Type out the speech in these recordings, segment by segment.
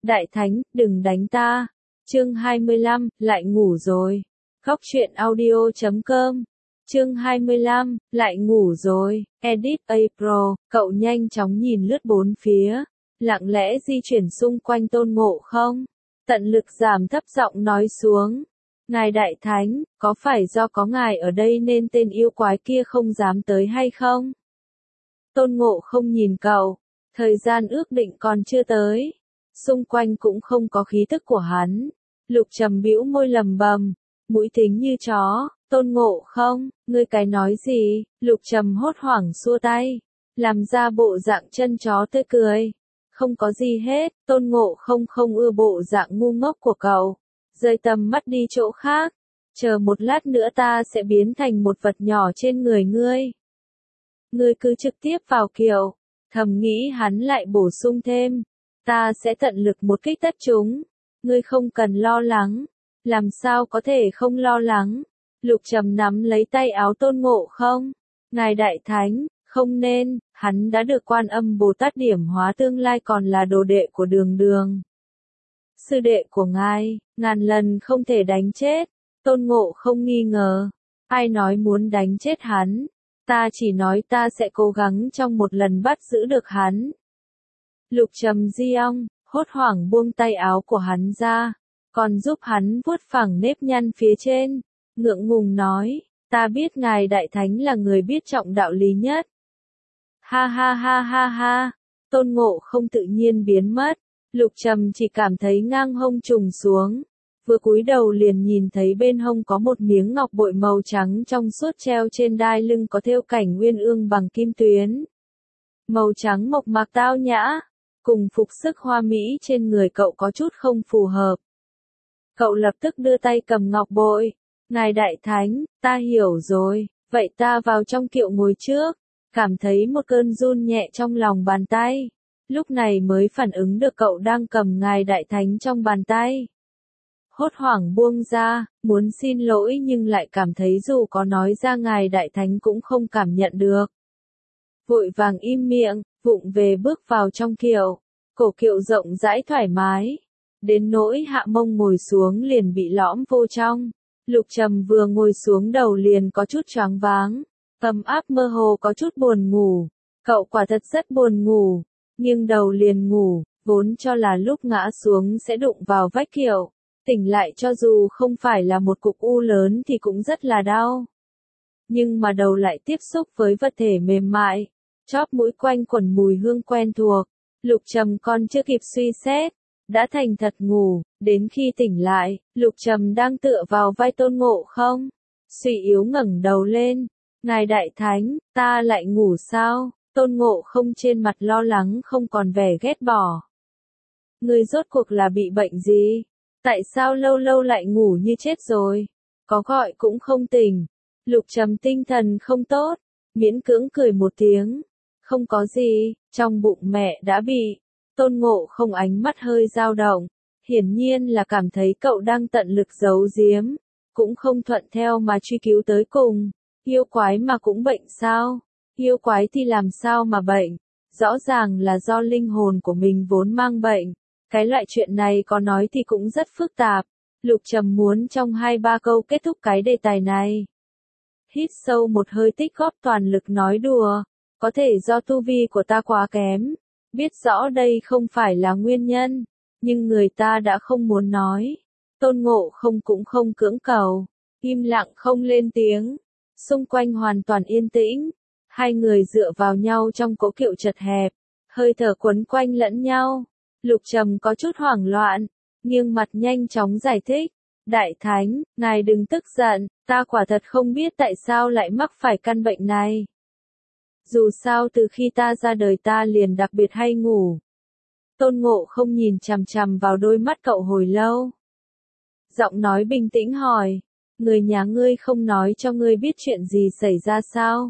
Đại Thánh, đừng đánh ta. Chương 25, lại ngủ rồi. Góc truyện audio.com. Chương 25, lại ngủ rồi. Edit A Pro, cậu nhanh chóng nhìn lướt bốn phía, lặng lẽ di chuyển xung quanh Tôn Ngộ Không. Tận lực giảm thấp giọng nói xuống. Ngài Đại Thánh, có phải do có ngài ở đây nên tên yêu quái kia không dám tới hay không? Tôn Ngộ Không nhìn cậu, thời gian ước định còn chưa tới. Xung quanh cũng không có khí tức của hắn. Lục Trầm bĩu môi lầm bầm, mũi thính như chó. Tôn Ngộ Không, ngươi cái nói gì? Lục Trầm hốt hoảng xua tay, làm ra bộ dạng chân chó tươi cười. Không có gì hết. Tôn Ngộ Không không ưa bộ dạng ngu ngốc của cậu, rời tầm mắt đi chỗ khác. Chờ một lát nữa ta sẽ biến thành một vật nhỏ trên người ngươi. Ngươi cứ trực tiếp vào kiểu. Thầm nghĩ hắn lại bổ sung thêm, ta sẽ tận lực một kích tất chúng. Ngươi không cần lo lắng. Làm sao có thể không lo lắng? Lục Trầm nắm lấy tay áo Tôn Ngộ Không. Ngài Đại Thánh, không nên, hắn đã được Quan Âm Bồ Tát điểm hóa tương lai còn là đồ đệ của Đường Đường. Sư đệ của ngài, ngàn lần không thể đánh chết. Tôn Ngộ Không nghi ngờ. Ai nói muốn đánh chết hắn? Ta chỉ nói ta sẽ cố gắng trong một lần bắt giữ được hắn. Lục Trầm di ong, hốt hoảng buông tay áo của hắn ra, còn giúp hắn vuốt phẳng nếp nhăn phía trên. Ngượng ngùng nói, ta biết ngài Đại Thánh là người biết trọng đạo lý nhất. Ha ha ha ha ha. Tôn Ngộ Không tự nhiên biến mất. Lục Trầm chỉ cảm thấy ngang hông trùng xuống. Vừa cúi đầu liền nhìn thấy bên hông có một miếng ngọc bội màu trắng trong suốt treo trên đai lưng có thêu cảnh uyên ương bằng kim tuyến. Màu trắng mộc mạc tao nhã, cùng phục sức hoa mỹ trên người cậu có chút không phù hợp. Cậu lập tức đưa tay cầm ngọc bội. Ngài Đại Thánh, ta hiểu rồi, vậy ta vào trong kiệu ngồi trước. Cảm thấy một cơn run nhẹ trong lòng bàn tay. Lúc này mới phản ứng được cậu đang cầm ngài Đại Thánh trong bàn tay. Hốt hoảng buông ra, muốn xin lỗi nhưng lại cảm thấy dù có nói ra ngài Đại Thánh cũng không cảm nhận được. Vội vàng im miệng, vụng về bước vào trong kiệu. Cổ kiệu rộng rãi thoải mái. Đến nỗi hạ mông ngồi xuống liền bị lõm vô trong. Lục Trầm vừa ngồi xuống đầu liền có chút choáng váng. Ấm áp mơ hồ có chút buồn ngủ. Cậu quả thật rất buồn ngủ. Nhưng đầu liền ngủ, vốn cho là lúc ngã xuống sẽ đụng vào vách kiệu. Tỉnh lại cho dù không phải là một cục u lớn thì cũng rất là đau. Nhưng mà đầu lại tiếp xúc với vật thể mềm mại. Chóp mũi quanh quẩn mùi hương quen thuộc. Lục Trầm còn chưa kịp suy xét, đã thành thật ngủ. Đến khi tỉnh lại, Lục Trầm đang tựa vào vai Tôn Ngộ Không. Suy yếu ngẩng đầu lên. Ngài Đại Thánh, ta lại ngủ sao? Tôn Ngộ Không trên mặt lo lắng không còn vẻ ghét bỏ. Ngươi rốt cuộc là bị bệnh gì? Tại sao lâu lâu lại ngủ như chết rồi? Có gọi cũng không tỉnh. Lục Trầm tinh thần không tốt, miễn cưỡng cười một tiếng. Không có gì, trong bụng mẹ đã bị. Tôn Ngộ Không ánh mắt hơi dao động. Hiển nhiên là cảm thấy cậu đang tận lực giấu giếm. Cũng không thuận theo mà truy cứu tới cùng. Yêu quái mà cũng bệnh sao? Yêu quái thì làm sao mà bệnh? Rõ ràng là do linh hồn của mình vốn mang bệnh. Cái loại chuyện này có nói thì cũng rất phức tạp. Lục Trầm muốn trong 2-3 câu kết thúc cái đề tài này. Hít sâu một hơi tích góp toàn lực nói đùa. Có thể do tu vi của ta quá kém. Biết rõ đây không phải là nguyên nhân. Nhưng người ta đã không muốn nói. Tôn Ngộ Không cũng không cưỡng cầu. Im lặng không lên tiếng. Xung quanh hoàn toàn yên tĩnh. Hai người dựa vào nhau trong cỗ kiệu chật hẹp. Hơi thở quấn quanh lẫn nhau. Lục Trầm có chút hoảng loạn. Nghiêng mặt nhanh chóng giải thích. Đại Thánh, ngài đừng tức giận. Ta quả thật không biết tại sao lại mắc phải căn bệnh này. Dù sao từ khi ta ra đời ta liền đặc biệt hay ngủ. Tôn Ngộ Không nhìn chằm chằm vào đôi mắt cậu hồi lâu. Giọng nói bình tĩnh hỏi. Người nhà ngươi không nói cho ngươi biết chuyện gì xảy ra sao?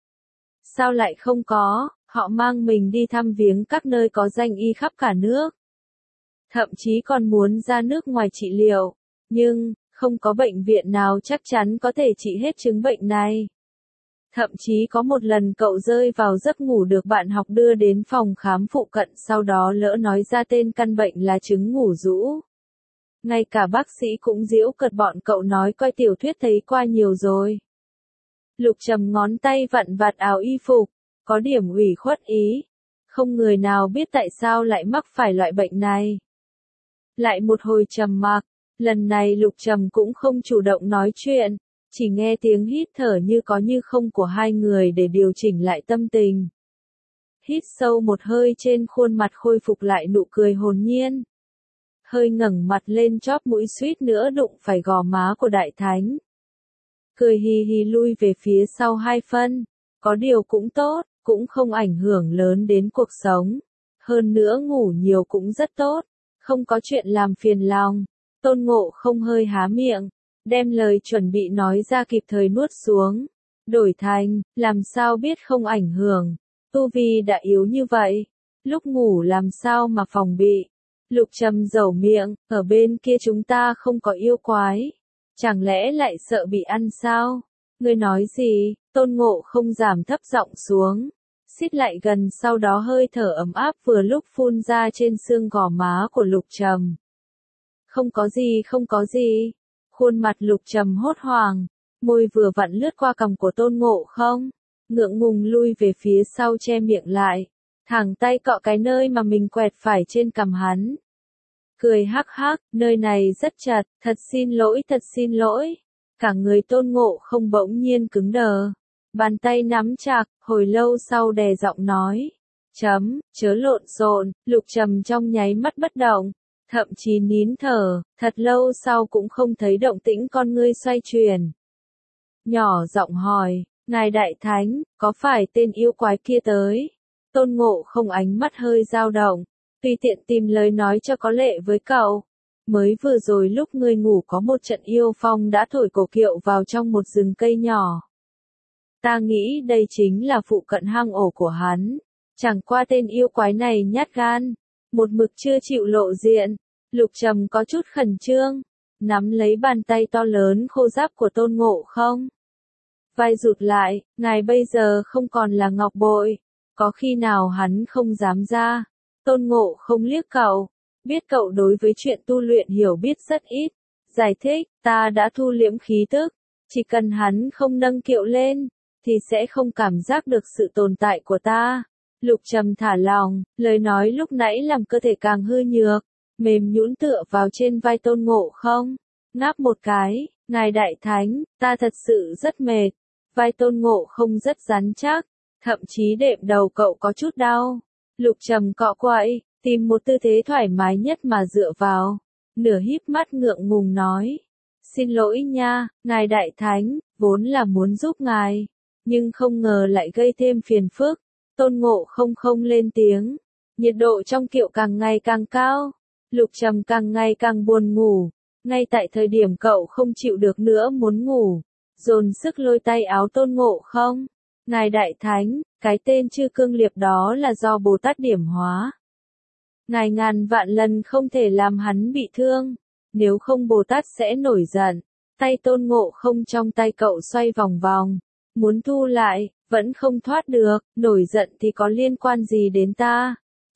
Sao lại không có? Họ mang mình đi thăm viếng các nơi có danh y khắp cả nước. Thậm chí còn muốn ra nước ngoài trị liệu. Nhưng, không có bệnh viện nào chắc chắn có thể trị hết chứng bệnh này. Thậm chí có một lần cậu rơi vào giấc ngủ được bạn học đưa đến phòng khám phụ cận, sau đó lỡ nói ra tên căn bệnh là chứng ngủ rũ. Ngay cả bác sĩ cũng giễu cợt bọn cậu nói coi tiểu thuyết thấy qua nhiều rồi. Lục Trầm ngón tay vặn vặt áo y phục, có điểm ủy khuất ý. Không người nào biết tại sao lại mắc phải loại bệnh này. Lại một hồi trầm mặc, lần này Lục Trầm cũng không chủ động nói chuyện, chỉ nghe tiếng hít thở như có như không của hai người để điều chỉnh lại tâm tình. Hít sâu một hơi, trên khuôn mặt khôi phục lại nụ cười hồn nhiên. Hơi ngẩng mặt lên, chóp mũi suýt nữa đụng phải gò má của Đại Thánh. Cười hì hì lui về phía sau 2 phân, có điều cũng tốt, cũng không ảnh hưởng lớn đến cuộc sống. Hơn nữa ngủ nhiều cũng rất tốt, không có chuyện làm phiền lòng. Tôn Ngộ không hơi há miệng, đem lời chuẩn bị nói ra kịp thời nuốt xuống. Đổi thành, làm sao biết không ảnh hưởng, tu vi đã yếu như vậy, lúc ngủ làm sao mà phòng bị. Lục Trầm dẩu miệng, ở bên kia chúng ta không có yêu quái, chẳng lẽ lại sợ bị ăn sao? Ngươi nói gì? Tôn Ngộ không giảm thấp giọng xuống, xít lại gần, sau đó hơi thở ấm áp vừa lúc phun ra trên xương gò má của Lục Trầm. Không có gì, không có gì. Khuôn mặt Lục Trầm hốt hoảng, môi vừa vặn lướt qua cằm của Tôn Ngộ không, ngượng ngùng lui về phía sau che miệng lại, thẳng tay cọ cái nơi mà mình quẹt phải trên cằm hắn. Cười hắc hắc, nơi này rất chặt, thật xin lỗi, thật xin lỗi. Cả người Tôn Ngộ không bỗng nhiên cứng đờ, bàn tay nắm chặt, hồi lâu sau đè giọng nói. Chớ lộn xộn. Lục Trầm trong nháy mắt bất động, thậm chí nín thở, thật lâu sau cũng không thấy động tĩnh, con ngươi xoay chuyển. Nhỏ giọng hỏi, Ngài Đại Thánh, có phải tên yêu quái kia tới? Tôn Ngộ không ánh mắt hơi dao động, tùy tiện tìm lời nói cho có lệ với cậu. Mới vừa rồi lúc ngươi ngủ có một trận yêu phong đã thổi cổ kiệu vào trong một rừng cây nhỏ. Ta nghĩ đây chính là phụ cận hang ổ của hắn. Chẳng qua tên yêu quái này nhát gan, một mực chưa chịu lộ diện. Lục Trầm có chút khẩn trương, nắm lấy bàn tay to lớn khô ráp của Tôn Ngộ không. Vai rụt lại, ngài bây giờ không còn là ngọc bội, có khi nào hắn không dám ra. Tôn Ngộ không liếc cậu, biết cậu đối với chuyện tu luyện hiểu biết rất ít, giải thích, ta đã thu liễm khí tức, chỉ cần hắn không nâng kiệu lên, thì sẽ không cảm giác được sự tồn tại của ta. Lục Trầm thả lòng, lời nói lúc nãy làm cơ thể càng hư nhược, mềm nhũn tựa vào trên vai Tôn Ngộ không, ngáp một cái, Ngài Đại Thánh, ta thật sự rất mệt. Vai Tôn Ngộ không rất rắn chắc, thậm chí đệm đầu cậu có chút đau. Lục Trầm cọ quậy, tìm một tư thế thoải mái nhất mà dựa vào, nửa híp mắt ngượng ngùng nói. Xin lỗi nha, Ngài Đại Thánh, vốn là muốn giúp ngài, nhưng không ngờ lại gây thêm phiền phức. Tôn Ngộ không lên tiếng, nhiệt độ trong kiệu càng ngày càng cao, Lục Trầm càng ngày càng buồn ngủ, ngay tại thời điểm cậu không chịu được nữa muốn ngủ, dồn sức lôi tay áo Tôn Ngộ không. Ngài Đại Thánh, cái tên Chư Cương Liệp đó là do Bồ Tát điểm hóa. Ngài ngàn vạn lần không thể làm hắn bị thương, nếu không Bồ Tát sẽ nổi giận. Tay Tôn Ngộ không trong tay cậu xoay vòng vòng, muốn thu lại, vẫn không thoát được, nổi giận thì có liên quan gì đến ta?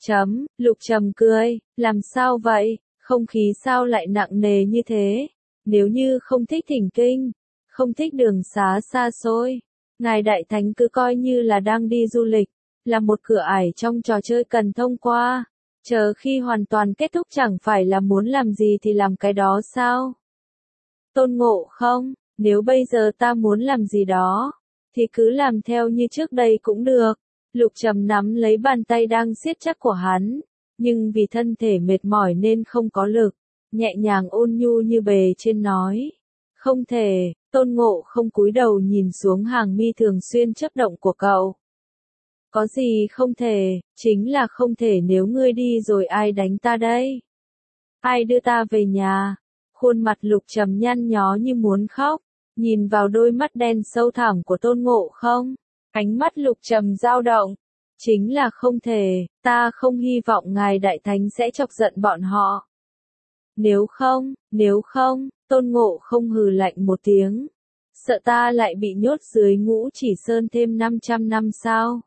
Lục Trầm cười, làm sao vậy, không khí sao lại nặng nề như thế? Nếu như không thích thỉnh kinh, không thích đường xá xa xôi, Ngài Đại Thánh cứ coi như là đang đi du lịch, là một cửa ải trong trò chơi cần thông qua, chờ khi hoàn toàn kết thúc chẳng phải là muốn làm gì thì làm cái đó sao? Tôn Ngộ không, nếu bây giờ ta muốn làm gì đó, thì cứ làm theo như trước đây cũng được. Lục Trầm nắm lấy bàn tay đang siết chắc của hắn, nhưng vì thân thể mệt mỏi nên không có lực, nhẹ nhàng ôn nhu như bề trên nói. Không thể. Tôn Ngộ không cúi đầu nhìn xuống hàng mi thường xuyên chớp động của cậu. Có gì không thể, chính là không thể, nếu ngươi đi rồi ai đánh ta đây? Ai đưa ta về nhà? Khuôn mặt Lục Trầm nhăn nhó như muốn khóc, nhìn vào đôi mắt đen sâu thẳm của Tôn Ngộ không, ánh mắt Lục Trầm dao động. Chính là không thể, ta không hy vọng Ngài Đại Thánh sẽ chọc giận bọn họ. Nếu không, Tôn Ngộ không hừ lạnh một tiếng, Sợ ta lại bị nhốt dưới Ngũ Chỉ Sơn thêm 500 năm sao?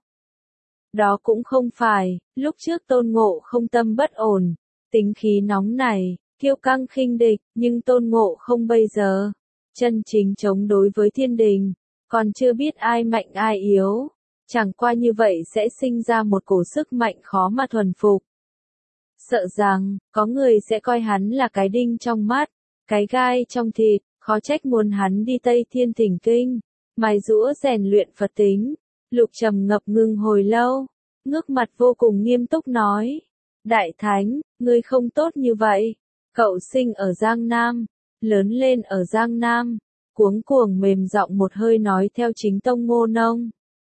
Đó cũng không phải, lúc trước Tôn Ngộ Không tâm bất ổn, tính khí nóng này, kiêu căng khinh địch, nhưng Tôn Ngộ Không bây giờ, chân chính chống đối với thiên đình, còn chưa biết ai mạnh ai yếu, chẳng qua như vậy sẽ sinh ra một cổ sức mạnh khó mà thuần phục. Sợ rằng, có người sẽ coi hắn là cái đinh trong mắt, cái gai trong thịt, khó trách muốn hắn đi Tây Thiên Thỉnh Kinh, mài giũa rèn luyện Phật tính. Lục Trầm ngập ngừng hồi lâu, ngước mặt vô cùng nghiêm túc nói, Đại Thánh, ngươi không tốt như vậy, cậu sinh ở Giang Nam, lớn lên ở Giang Nam, cuống cuồng mềm giọng một hơi nói theo chính tông Ngô Nông.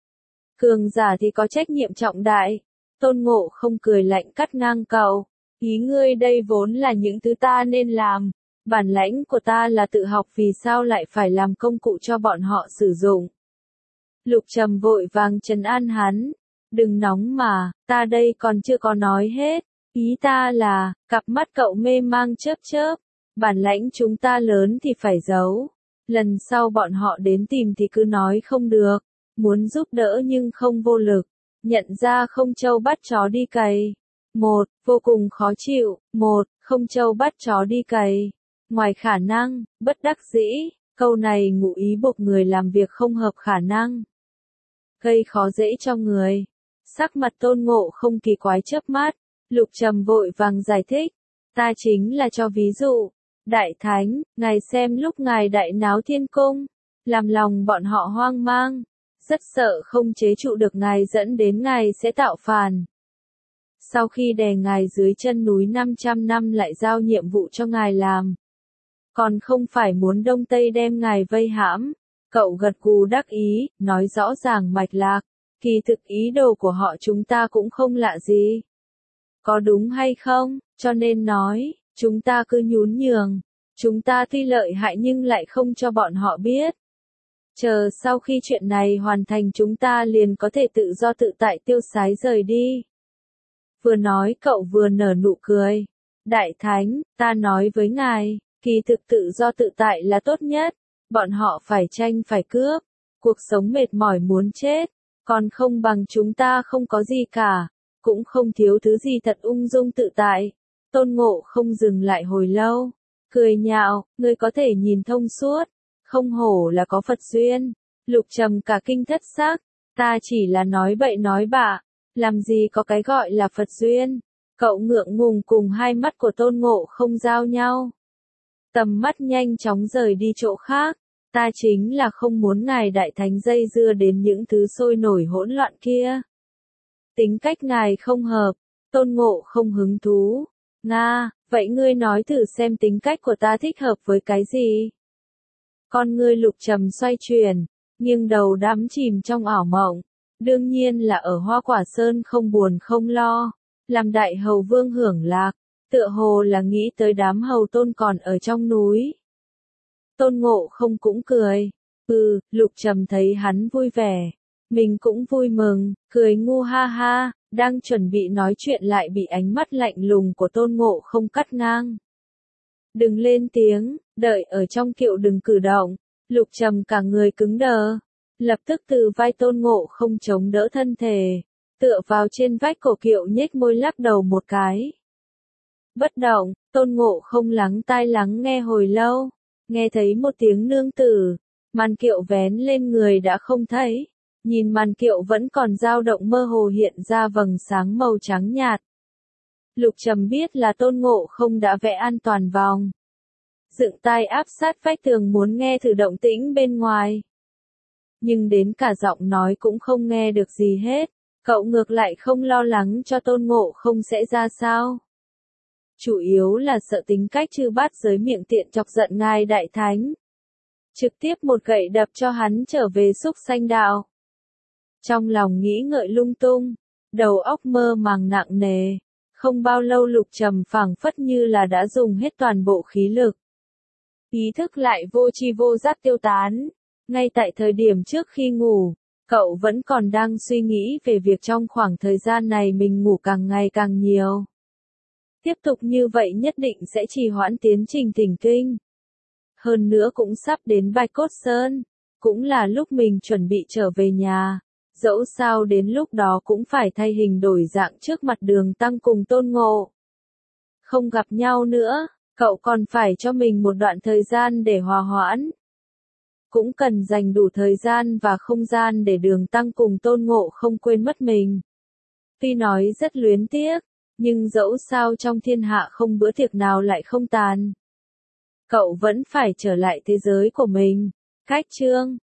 Cường giả thì có trách nhiệm trọng đại, Tôn Ngộ Không cười lạnh cắt ngang cậu, ý ngươi đây vốn là những thứ ta nên làm, bản lãnh của ta là tự học vì sao lại phải làm công cụ cho bọn họ sử dụng. Lục Trầm vội vàng trấn an hắn, đừng nóng mà, ta đây còn chưa có nói hết, ý ta là, cặp mắt cậu mê mang chớp chớp, bản lãnh chúng ta lớn thì phải giấu, lần sau bọn họ đến tìm thì cứ nói không được, muốn giúp đỡ nhưng không vô lực, nhận ra không trâu bắt chó đi cày. Một, vô cùng khó chịu, một, không trâu bắt chó đi cày. Ngoài khả năng, bất đắc dĩ, câu này ngụ ý buộc người làm việc không hợp khả năng. Gây khó dễ cho người. Sắc mặt Tôn Ngộ Không kỳ quái chớp mắt, Lục Trầm vội vàng giải thích. Ta chính là cho ví dụ. Đại Thánh, ngài xem lúc ngài đại náo thiên cung, làm lòng bọn họ hoang mang, rất sợ không chế trụ được ngài dẫn đến ngài sẽ tạo phản. Sau khi đè ngài dưới chân núi 500 năm lại giao nhiệm vụ cho ngài làm. Còn không phải muốn Đông Tây đem ngài vây hãm. Cậu gật gù đắc ý, nói rõ ràng mạch lạc. Kỳ thực ý đồ của họ chúng ta cũng không lạ gì. Có đúng hay không, cho nên nói, chúng ta cứ nhún nhường. Chúng ta tuy lợi hại nhưng lại không cho bọn họ biết. Chờ sau khi chuyện này hoàn thành chúng ta liền có thể tự do tự tại tiêu sái rời đi. Vừa nói cậu vừa nở nụ cười. Đại Thánh, ta nói với ngài, kỳ thực tự do tự tại là tốt nhất. Bọn họ phải tranh phải cướp. Cuộc sống mệt mỏi muốn chết. Còn không bằng chúng ta không có gì cả. Cũng không thiếu thứ gì thật ung dung tự tại. Tôn Ngộ Không dừng lại hồi lâu. Cười nhạo, ngươi có thể nhìn thông suốt. Không hổ là có Phật duyên. Lục Trầm cả kinh thất xác. Ta chỉ là nói bậy nói bạ. Làm gì có cái gọi là Phật duyên. Cậu ngượng ngùng cùng hai mắt của Tôn Ngộ Không giao nhau. Tầm mắt nhanh chóng rời đi chỗ khác. Ta chính là không muốn ngài Đại Thánh dây dưa đến những thứ sôi nổi hỗn loạn kia. Tính cách ngài không hợp. Tôn Ngộ Không hứng thú. Nga, vậy ngươi nói thử xem tính cách của ta thích hợp với cái gì? Con ngươi Lục Trầm xoay chuyển, nghiêng đầu đắm chìm trong ảo mộng. Đương nhiên là ở Hoa Quả Sơn không buồn không lo, làm đại hầu vương hưởng lạc, tựa hồ là nghĩ tới đám hầu tôn còn ở trong núi. Tôn Ngộ Không cũng cười, Lục Trầm thấy hắn vui vẻ, mình cũng vui mừng, cười ngu ha ha, đang chuẩn bị nói chuyện lại bị ánh mắt lạnh lùng của Tôn Ngộ Không cắt ngang. Đừng lên tiếng, đợi ở trong kiệu đừng cử động. Lục Trầm cả người cứng đờ, lập tức từ vai Tôn Ngộ Không chống đỡ thân thể, tựa vào trên vách cổ kiệu nhếch môi lắc đầu một cái. Bất động, Tôn Ngộ Không lắng tai lắng nghe hồi lâu, nghe thấy một tiếng nương tử, màn kiệu vén lên người đã không thấy, nhìn màn kiệu vẫn còn dao động mơ hồ hiện ra vầng sáng màu trắng nhạt. Lục Trầm biết là Tôn Ngộ Không đã vẽ an toàn vòng. Dựng tai áp sát vách tường muốn nghe thử động tĩnh bên ngoài. Nhưng đến cả giọng nói cũng không nghe được gì hết, cậu ngược lại không lo lắng cho Tôn Ngộ Không sẽ ra sao. Chủ yếu là sợ tính cách chư bát giới miệng tiện chọc giận ngài Đại Thánh. Trực tiếp một gậy đập cho hắn trở về xúc sanh đạo. Trong lòng nghĩ ngợi lung tung, đầu óc mơ màng nặng nề. Không bao lâu Lục Trầm phảng phất như là đã dùng hết toàn bộ khí lực. Ý thức lại vô tri vô giác tiêu tán. Ngay tại thời điểm trước khi ngủ, cậu vẫn còn đang suy nghĩ về việc trong khoảng thời gian này mình ngủ càng ngày càng nhiều. Tiếp tục như vậy nhất định sẽ trì hoãn tiến trình thỉnh kinh. hơn nữa cũng sắp đến Bạch Cốt Sơn, cũng là lúc mình chuẩn bị trở về nhà. Dẫu sao đến lúc đó cũng phải thay hình đổi dạng trước mặt Đường Tăng cùng Tôn Ngộ. Không gặp nhau nữa, cậu còn phải cho mình một đoạn thời gian để hòa hoãn. Cũng cần dành đủ thời gian và không gian để Đường Tăng cùng Tôn Ngộ không quên mất mình. Tuy nói rất luyến tiếc, nhưng dẫu sao trong thiên hạ không bữa tiệc nào lại không tàn. Cậu vẫn phải trở lại thế giới của mình. Cách chương